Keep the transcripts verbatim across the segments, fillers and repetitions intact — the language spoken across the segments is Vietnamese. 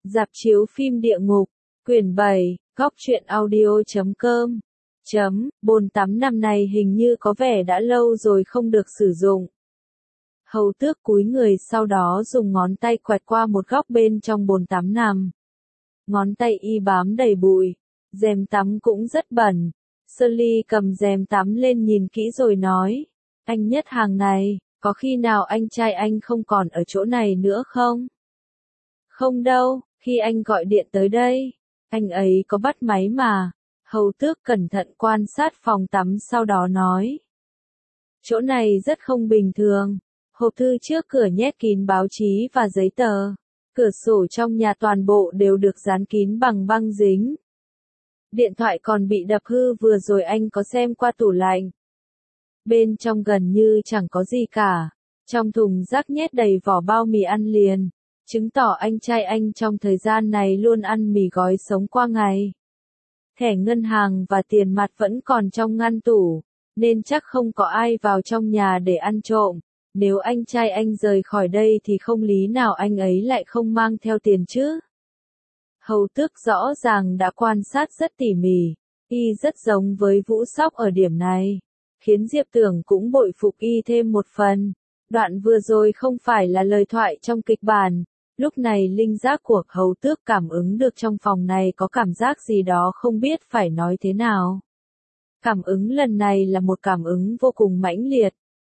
Rạp chiếu phim địa ngục, quyển bảy, góc truyện audio chấm com. Chấm, bồn tắm năm này hình như có vẻ đã lâu rồi không được sử dụng. Hầu Tước cúi người sau đó dùng ngón tay quẹt qua một góc bên trong bồn tắm nằm. Ngón tay y bám đầy bụi, rèm tắm cũng rất bẩn. Shirley cầm rèm tắm lên nhìn kỹ rồi nói, anh Nhất Hàng này, có khi nào anh trai anh không còn ở chỗ này nữa không? Không đâu, khi anh gọi điện tới đây, anh ấy có bắt máy mà. Hầu Tước cẩn thận quan sát phòng tắm sau đó nói. Chỗ này rất không bình thường. Hộp thư trước cửa nhét kín báo chí và giấy tờ. Cửa sổ trong nhà toàn bộ đều được dán kín bằng băng dính. Điện thoại còn bị đập hư, vừa rồi anh có xem qua tủ lạnh. Bên trong gần như chẳng có gì cả. Trong thùng rác nhét đầy vỏ bao mì ăn liền, chứng tỏ anh trai anh trong thời gian này luôn ăn mì gói sống qua ngày. Thẻ ngân hàng và tiền mặt vẫn còn trong ngăn tủ, nên chắc không có ai vào trong nhà để ăn trộm. Nếu anh trai anh rời khỏi đây thì không lý nào anh ấy lại không mang theo tiền chứ. Hầu Tước rõ ràng đã quan sát rất tỉ mỉ, y rất giống với Vũ Sóc ở điểm này, khiến Diệp Tưởng cũng bội phục y thêm một phần. Đoạn vừa rồi không phải là lời thoại trong kịch bản. Lúc này linh giác của Hầu Tước cảm ứng được trong phòng này có cảm giác gì đó không biết phải nói thế nào. Cảm ứng lần này là một cảm ứng vô cùng mãnh liệt.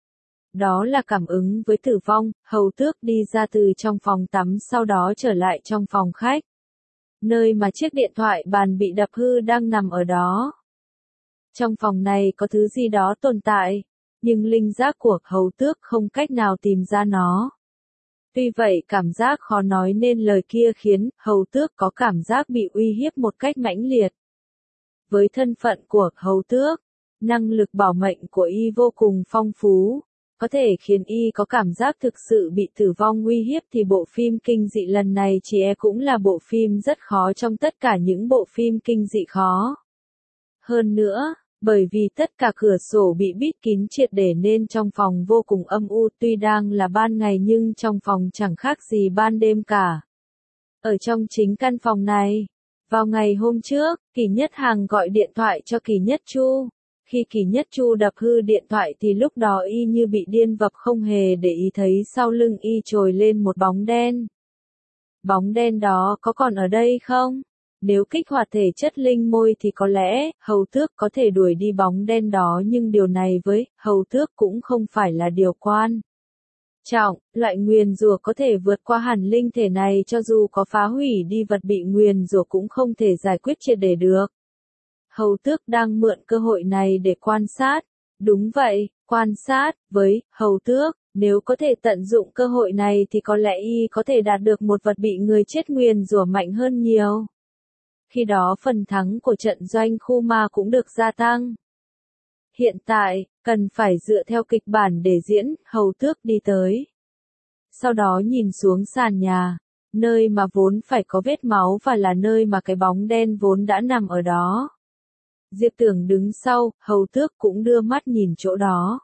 Đó là cảm ứng với tử vong. Hầu Tước đi ra từ trong phòng tắm sau đó trở lại trong phòng khách, nơi mà chiếc điện thoại bàn bị đập hư đang nằm ở đó. Trong phòng này có thứ gì đó tồn tại, nhưng linh giác của Hầu Tước không cách nào tìm ra nó. Tuy vậy cảm giác khó nói nên lời kia khiến Hầu Tước có cảm giác bị uy hiếp một cách mãnh liệt. Với thân phận của Hầu Tước, năng lực bảo mệnh của y vô cùng phong phú, có thể khiến y có cảm giác thực sự bị tử vong uy hiếp, thì bộ phim kinh dị lần này chỉ e cũng là bộ phim rất khó trong tất cả những bộ phim kinh dị khó. Hơn nữa, bởi vì tất cả cửa sổ bị bít kín triệt để nên trong phòng vô cùng âm u, tuy đang là ban ngày nhưng trong phòng chẳng khác gì ban đêm cả. Ở trong chính căn phòng này, vào ngày hôm trước, Kỳ Nhất Hàng gọi điện thoại cho Kỳ Nhất Chu. Khi Kỳ Nhất Chu đập hư điện thoại thì lúc đó y như bị điên vập, không hề để ý thấy sau lưng y trồi lên một bóng đen. Bóng đen đó có còn ở đây không? Nếu kích hoạt thể chất linh môi thì có lẽ Hầu Tước có thể đuổi đi bóng đen đó, nhưng điều này với Hầu Tước cũng không phải là điều quan trọng. Loại nguyền rủa có thể vượt qua hẳn linh thể này, cho dù có phá hủy đi vật bị nguyền rủa cũng không thể giải quyết triệt để được. Hầu Tước đang mượn cơ hội này để quan sát. Đúng vậy, quan sát. Với Hầu Tước, nếu có thể tận dụng cơ hội này thì có lẽ y có thể đạt được một vật bị người chết nguyền rủa mạnh hơn nhiều. Khi đó phần thắng của trận doanh khu ma cũng được gia tăng. Hiện tại, cần phải dựa theo kịch bản để diễn. Hầu Tước đi tới. Sau đó nhìn xuống sàn nhà, nơi mà vốn phải có vết máu và là nơi mà cái bóng đen vốn đã nằm ở đó. Diệp Tưởng đứng sau, Hầu Tước cũng đưa mắt nhìn chỗ đó.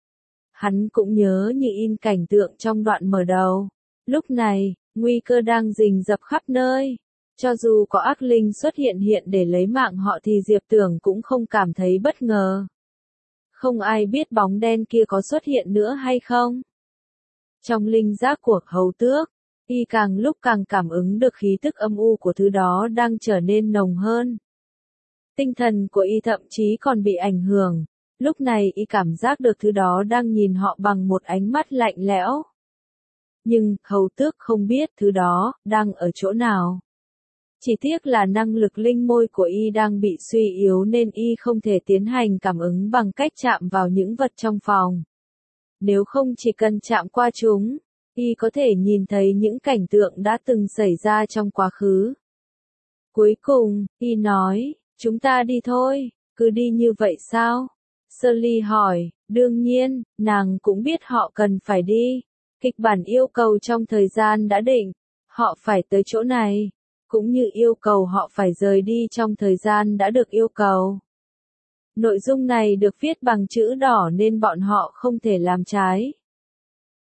Hắn cũng nhớ như in cảnh tượng trong đoạn mở đầu. Lúc này, nguy cơ đang rình rập khắp nơi. Cho dù có ác linh xuất hiện hiện để lấy mạng họ thì Diệp Tưởng cũng không cảm thấy bất ngờ. Không ai biết bóng đen kia có xuất hiện nữa hay không. Trong linh giác của Hầu Tước, y càng lúc càng cảm ứng được khí tức âm u của thứ đó đang trở nên nồng hơn. Tinh thần của y thậm chí còn bị ảnh hưởng. Lúc này y cảm giác được thứ đó đang nhìn họ bằng một ánh mắt lạnh lẽo. Nhưng Hầu Tước không biết thứ đó đang ở chỗ nào. Chỉ tiếc là năng lực linh môi của y đang bị suy yếu nên y không thể tiến hành cảm ứng bằng cách chạm vào những vật trong phòng. Nếu không chỉ cần chạm qua chúng, y có thể nhìn thấy những cảnh tượng đã từng xảy ra trong quá khứ. Cuối cùng, y nói, chúng ta đi thôi. Cứ đi như vậy sao? Shirley hỏi. Đương nhiên, nàng cũng biết họ cần phải đi. Kịch bản yêu cầu trong thời gian đã định, họ phải tới chỗ này, cũng như yêu cầu họ phải rời đi trong thời gian đã được yêu cầu. Nội dung này được viết bằng chữ đỏ nên bọn họ không thể làm trái.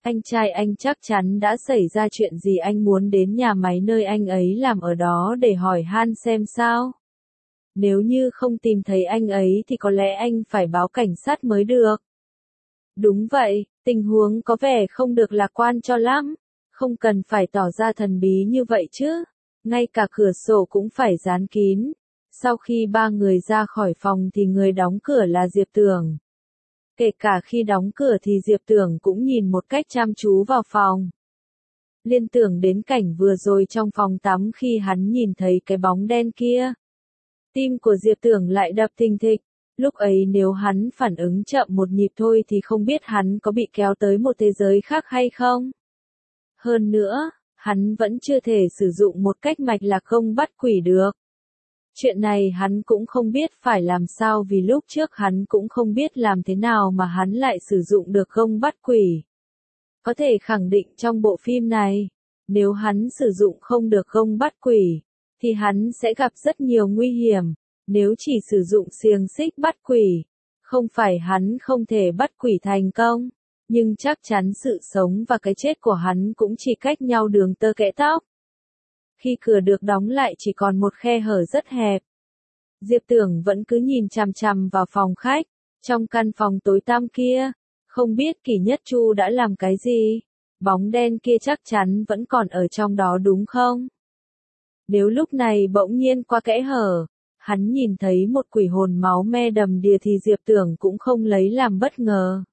Anh trai anh chắc chắn đã xảy ra chuyện gì, anh muốn đến nhà máy nơi anh ấy làm ở đó để hỏi han xem sao. Nếu như không tìm thấy anh ấy thì có lẽ anh phải báo cảnh sát mới được. Đúng vậy, tình huống có vẻ không được lạc quan cho lắm. Không cần phải tỏ ra thần bí như vậy chứ. Ngay cả cửa sổ cũng phải dán kín. Sau khi ba người ra khỏi phòng thì người đóng cửa là Diệp Tưởng. Kể cả khi đóng cửa thì Diệp Tưởng cũng nhìn một cách chăm chú vào phòng. Liên tưởng đến cảnh vừa rồi trong phòng tắm khi hắn nhìn thấy cái bóng đen kia. Tim của Diệp Tưởng lại đập thình thịch. Lúc ấy nếu hắn phản ứng chậm một nhịp thôi thì không biết hắn có bị kéo tới một thế giới khác hay không. Hơn nữa, hắn vẫn chưa thể sử dụng một cách mạch lạc không bắt quỷ được. Chuyện này hắn cũng không biết phải làm sao vì lúc trước hắn cũng không biết làm thế nào mà hắn lại sử dụng được gông bắt quỷ. Có thể khẳng định trong bộ phim này, nếu hắn sử dụng không được gông bắt quỷ, thì hắn sẽ gặp rất nhiều nguy hiểm. Nếu chỉ sử dụng xiềng xích bắt quỷ, không phải hắn không thể bắt quỷ thành công, nhưng chắc chắn sự sống và cái chết của hắn cũng chỉ cách nhau đường tơ kẽ tóc. Khi cửa được đóng lại chỉ còn một khe hở rất hẹp. Diệp Tưởng vẫn cứ nhìn chằm chằm vào phòng khách, trong căn phòng tối tăm kia, không biết Kỷ Nhất Chu đã làm cái gì, bóng đen kia chắc chắn vẫn còn ở trong đó đúng không? Nếu lúc này bỗng nhiên qua kẽ hở, hắn nhìn thấy một quỷ hồn máu me đầm đìa thì Diệp Tưởng cũng không lấy làm bất ngờ.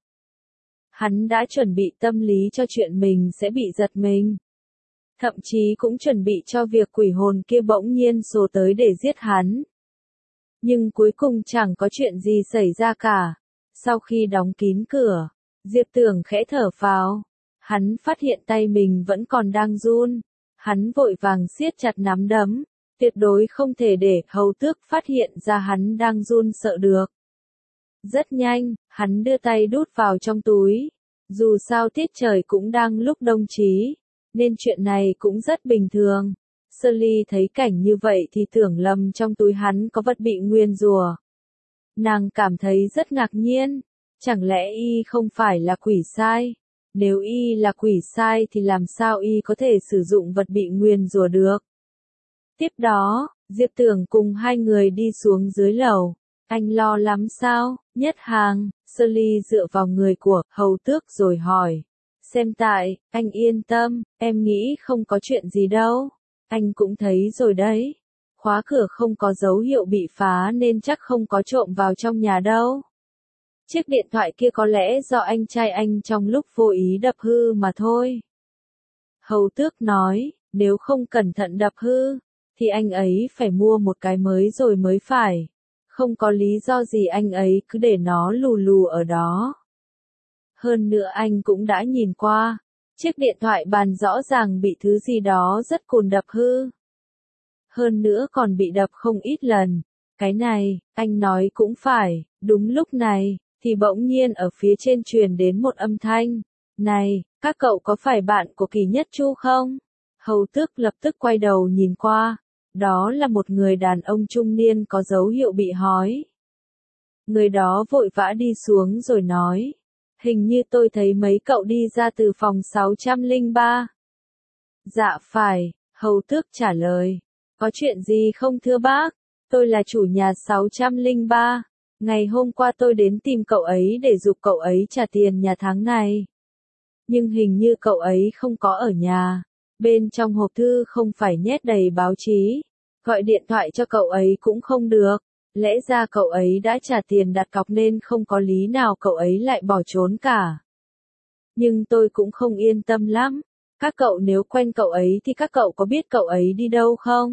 Hắn đã chuẩn bị tâm lý cho chuyện mình sẽ bị giật mình. Thậm chí cũng chuẩn bị cho việc quỷ hồn kia bỗng nhiên xô tới để giết hắn. Nhưng cuối cùng chẳng có chuyện gì xảy ra cả. Sau khi đóng kín cửa, Diệp Tưởng khẽ thở phào. Hắn phát hiện tay mình vẫn còn đang run. Hắn vội vàng siết chặt nắm đấm. Tuyệt đối không thể để Hầu Tước phát hiện ra hắn đang run sợ được. Rất nhanh, hắn đưa tay đút vào trong túi. Dù sao tiết trời cũng đang lúc đông chí, nên chuyện này cũng rất bình thường. Shirley thấy cảnh như vậy thì tưởng lầm trong túi hắn có vật bị nguyền rủa. Nàng cảm thấy rất ngạc nhiên. Chẳng lẽ y không phải là quỷ sai? Nếu y là quỷ sai thì làm sao y có thể sử dụng vật bị nguyền rủa được? Tiếp đó, Diệp Tưởng cùng hai người đi xuống dưới lầu. Anh lo lắm sao? Nhất hàng, Shirley dựa vào người của Hầu Tước rồi hỏi. Xem tại, anh yên tâm, em nghĩ không có chuyện gì đâu. Anh cũng thấy rồi đấy. Khóa cửa không có dấu hiệu bị phá nên chắc không có trộm vào trong nhà đâu. Chiếc điện thoại kia có lẽ do anh trai anh trong lúc vô ý đập hư mà thôi. Hầu Tước nói, nếu không cẩn thận đập hư, thì anh ấy phải mua một cái mới rồi mới phải. Không có lý do gì anh ấy cứ để nó lù lù ở đó. Hơn nữa anh cũng đã nhìn qua, chiếc điện thoại bàn rõ ràng bị thứ gì đó rất cùn đập hư. Hơn nữa còn bị đập không ít lần. Cái này, anh nói cũng phải, đúng lúc này, thì bỗng nhiên ở phía trên truyền đến một âm thanh. Này, các cậu có phải bạn của Kỷ Nhất Chu không? Hầu Tước lập tức quay đầu nhìn qua. Đó là một người đàn ông trung niên có dấu hiệu bị hói. Người đó vội vã đi xuống rồi nói. Hình như tôi thấy mấy cậu đi ra từ phòng sáu trăm lẻ ba. Dạ phải, Hầu Tước trả lời. Có chuyện gì không thưa bác? Tôi là chủ nhà sáu trăm lẻ ba. Ngày hôm qua tôi đến tìm cậu ấy để giục cậu ấy trả tiền nhà tháng này. Nhưng hình như cậu ấy không có ở nhà. Bên trong hộp thư không phải nhét đầy báo chí. Gọi điện thoại cho cậu ấy cũng không được. Lẽ ra cậu ấy đã trả tiền đặt cọc nên không có lý nào cậu ấy lại bỏ trốn cả. Nhưng tôi cũng không yên tâm lắm. Các cậu nếu quen cậu ấy thì các cậu có biết cậu ấy đi đâu không?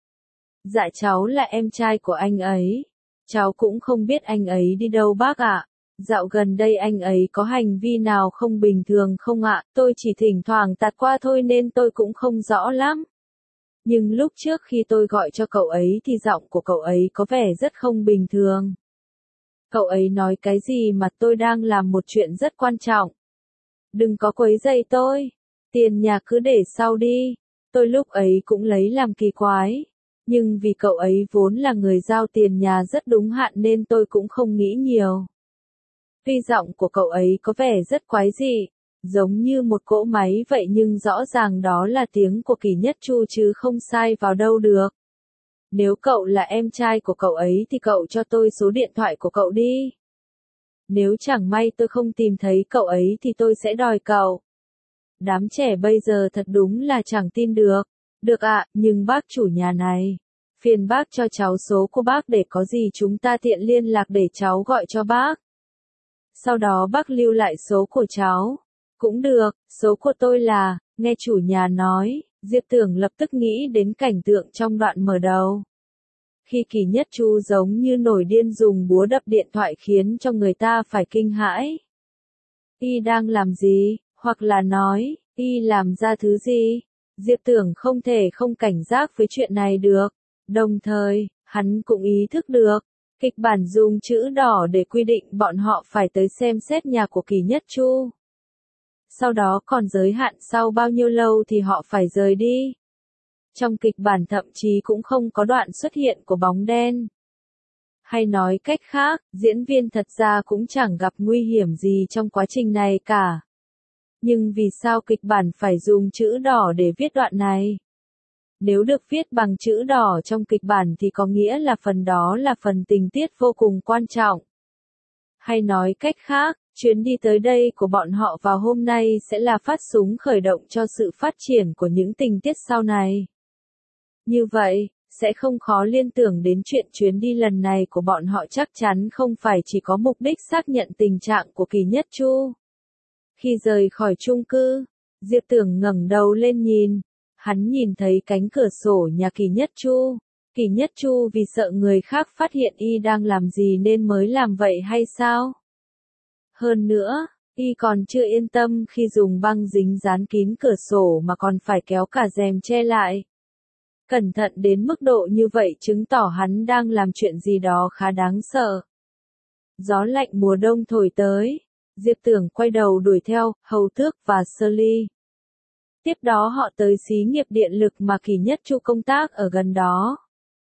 Dạ cháu là em trai của anh ấy. Cháu cũng không biết anh ấy đi đâu bác ạ. Dạo gần đây anh ấy có hành vi nào không bình thường không ạ? Tôi chỉ thỉnh thoảng tạt qua thôi nên tôi cũng không rõ lắm. Nhưng lúc trước khi tôi gọi cho cậu ấy thì giọng của cậu ấy có vẻ rất không bình thường. Cậu ấy nói cái gì mà tôi đang làm một chuyện rất quan trọng. Đừng có quấy rầy tôi. Tiền nhà cứ để sau đi. Tôi lúc ấy cũng lấy làm kỳ quái. Nhưng vì cậu ấy vốn là người giao tiền nhà rất đúng hạn nên tôi cũng không nghĩ nhiều. Tuy giọng của cậu ấy có vẻ rất quái dị, giống như một cỗ máy vậy nhưng rõ ràng đó là tiếng của Kỳ Nhất Chu chứ không sai vào đâu được. Nếu cậu là em trai của cậu ấy thì cậu cho tôi số điện thoại của cậu đi. Nếu chẳng may tôi không tìm thấy cậu ấy thì tôi sẽ đòi cậu. Đám trẻ bây giờ thật đúng là chẳng tin được. Được ạ, nhưng bác chủ nhà này, phiền bác cho cháu số của bác để có gì chúng ta tiện liên lạc để cháu gọi cho bác. Sau đó bác lưu lại số của cháu. Cũng được, số của tôi là, nghe chủ nhà nói, Diệp Tưởng lập tức nghĩ đến cảnh tượng trong đoạn mở đầu. Khi Kỳ Nhất Chu giống như nổi điên dùng búa đập điện thoại khiến cho người ta phải kinh hãi. Y đang làm gì, hoặc là nói, y làm ra thứ gì? Diệp Tưởng không thể không cảnh giác với chuyện này được. Đồng thời, hắn cũng ý thức được, kịch bản dùng chữ đỏ để quy định bọn họ phải tới xem xét nhà của Kỳ Nhất Chu. Sau đó còn giới hạn sau bao nhiêu lâu thì họ phải rời đi. Trong kịch bản thậm chí cũng không có đoạn xuất hiện của bóng đen. Hay nói cách khác, diễn viên thật ra cũng chẳng gặp nguy hiểm gì trong quá trình này cả. Nhưng vì sao kịch bản phải dùng chữ đỏ để viết đoạn này? Nếu được viết bằng chữ đỏ trong kịch bản thì có nghĩa là phần đó là phần tình tiết vô cùng quan trọng. Hay nói cách khác, chuyến đi tới đây của bọn họ vào hôm nay sẽ là phát súng khởi động cho sự phát triển của những tình tiết sau này. Như vậy, sẽ không khó liên tưởng đến chuyện chuyến đi lần này của bọn họ chắc chắn không phải chỉ có mục đích xác nhận tình trạng của Kỳ Nhất Chu. Khi rời khỏi chung cư, Diệp Tưởng ngẩng đầu lên nhìn, hắn nhìn thấy cánh cửa sổ nhà Kỳ Nhất Chu. Kỳ Nhất Chu vì sợ người khác phát hiện y đang làm gì nên mới làm vậy hay sao? Hơn nữa, y còn chưa yên tâm khi dùng băng dính dán kín cửa sổ mà còn phải kéo cả rèm che lại. Cẩn thận đến mức độ như vậy chứng tỏ hắn đang làm chuyện gì đó khá đáng sợ. Gió lạnh mùa đông thổi tới, Diệp Tưởng quay đầu đuổi theo Hầu Tước và Shirley. Tiếp đó họ tới xí nghiệp điện lực mà Kỳ Nhất Chu công tác ở gần đó.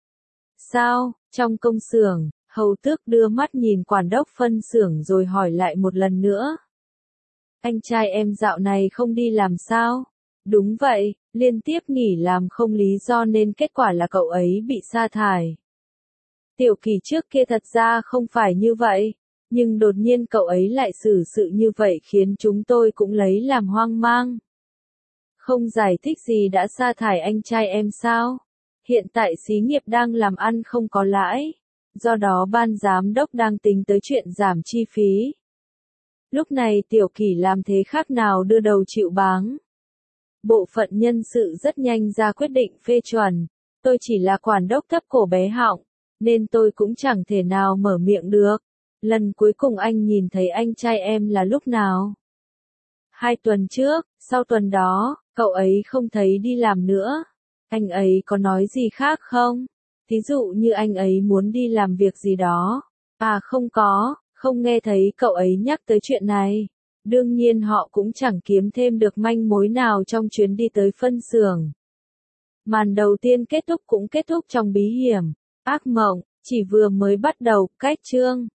Sao, trong công xưởng, Hầu Tước đưa mắt nhìn quản đốc phân xưởng rồi hỏi lại một lần nữa. Anh trai em dạo này không đi làm sao? Đúng vậy, liên tiếp nghỉ làm không lý do nên kết quả là cậu ấy bị sa thải. Tiểu Kỳ trước kia thật ra không phải như vậy, nhưng đột nhiên cậu ấy lại xử sự như vậy khiến chúng tôi cũng lấy làm hoang mang. Không giải thích gì đã sa thải anh trai em sao? Hiện tại xí nghiệp đang làm ăn không có lãi, do đó ban giám đốc đang tính tới chuyện giảm chi phí. Lúc này Tiểu Kỳ làm thế khác nào đưa đầu chịu báng. Bộ phận nhân sự rất nhanh ra quyết định phê chuẩn, tôi chỉ là quản đốc thấp cổ bé họng, nên tôi cũng chẳng thể nào mở miệng được. Lần cuối cùng anh nhìn thấy anh trai em là lúc nào? Hai tuần trước, sau tuần đó, cậu ấy không thấy đi làm nữa. Anh ấy có nói gì khác không? Thí dụ như anh ấy muốn đi làm việc gì đó. À không có, không nghe thấy cậu ấy nhắc tới chuyện này. Đương nhiên họ cũng chẳng kiếm thêm được manh mối nào trong chuyến đi tới phân xưởng. Màn đầu tiên kết thúc cũng kết thúc trong bí hiểm, ác mộng, chỉ vừa mới bắt đầu, cách chương.